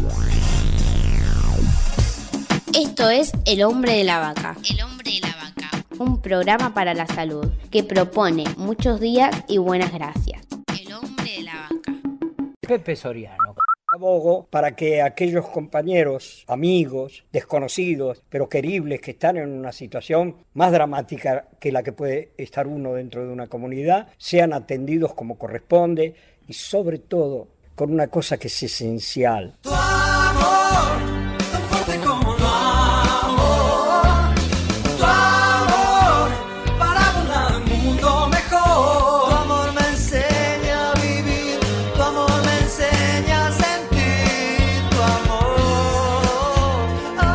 Esto es El Hombre de la Vaca. El Hombre de la Vaca. Un programa para la salud que propone muchos días y buenas gracias. El Hombre de la Vaca. Pepe Soriano. Abogo para que aquellos compañeros, amigos, desconocidos, pero queribles que están en una situación más dramática que la que puede estar uno dentro de una comunidad, sean atendidos como corresponde y sobre todo con una cosa que es esencial. Tu amor, tan fuerte como lo amo. Tu amor, para volar un mundo mejor. Tu amor me enseña a vivir, tu amor me enseña a sentir tu amor.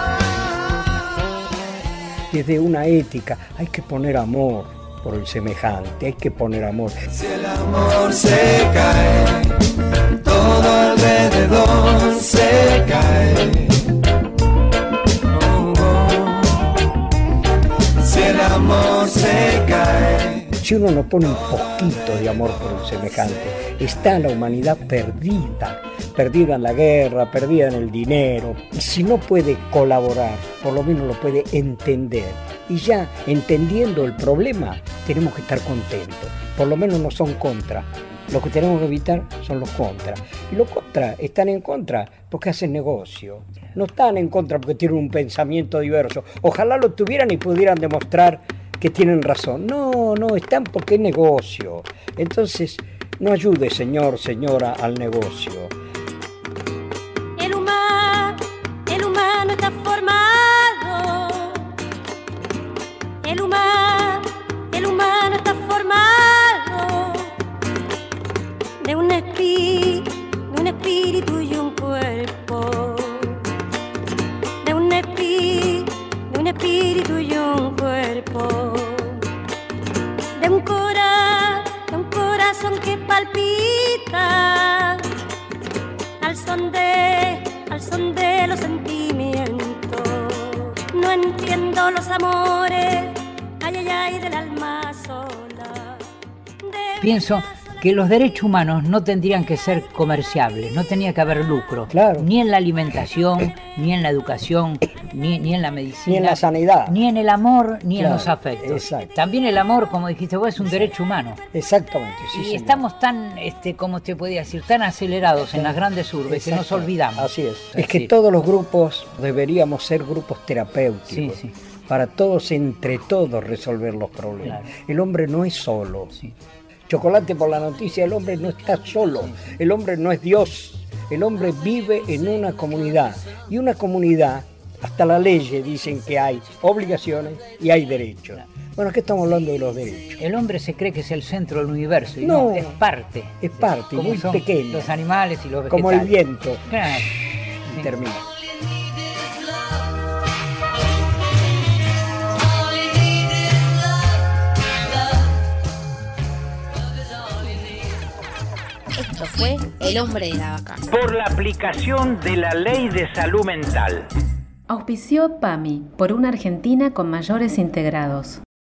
Desde una ética hay que poner amor por el semejante, hay que poner amor. Si el amor se cae, todo alrededor se cae. Oh, oh. Si el amor se cae. Si uno no pone un poquito de amor por el semejante, está la humanidad perdida en la guerra, perdida en el dinero. Si no puede colaborar, por lo menos lo puede entender. Y ya entendiendo el problema, tenemos que estar contentos. Por lo menos no son contra. Lo que tenemos que evitar son los contras. Y los contras están en contra porque hacen negocio. No están en contra porque tienen un pensamiento diverso. Ojalá lo tuvieran y pudieran demostrar que tienen razón. No, están porque es negocio. Entonces, no ayude, señor, señora, al negocio. El humano está formado. El humano está formado de un espíritu y un cuerpo. De un espíritu y un cuerpo. De un corazón que palpita al son de los sentimientos. No entiendo los amores, ay, del alma sola. Pienso que los derechos humanos no tendrían que ser comerciables, no tenía que haber lucro, claro, ni en la alimentación, ni en la educación, ni en la medicina, ni en la sanidad, ni en el amor, ni claro, en los afectos. Exacto. También el amor, como dijiste vos, es un derecho humano. Exactamente, sí, y señor. estamos tan, como te podía decir, tan acelerados en las grandes urbes que nos olvidamos. Así es. Es que todos los grupos deberíamos ser grupos terapéuticos. Sí. Para todos, entre todos, resolver los problemas. Claro. El hombre no es solo. Sí. Chocolate por la noticia, el hombre no está solo. Sí. El hombre no es Dios. El hombre vive en una comunidad. Y una comunidad, hasta la ley dicen que hay obligaciones y hay derechos. Bueno, aquí estamos hablando de los derechos. El hombre se cree que es el centro del universo y no es parte. Es parte, muy pequeña. Los animales y los vegetales. Como el viento. Claro. Y termina. Esto fue El Hombre de la Vaca. Por la aplicación de la Ley de Salud Mental. Auspició PAMI, por una Argentina con mayores integrados.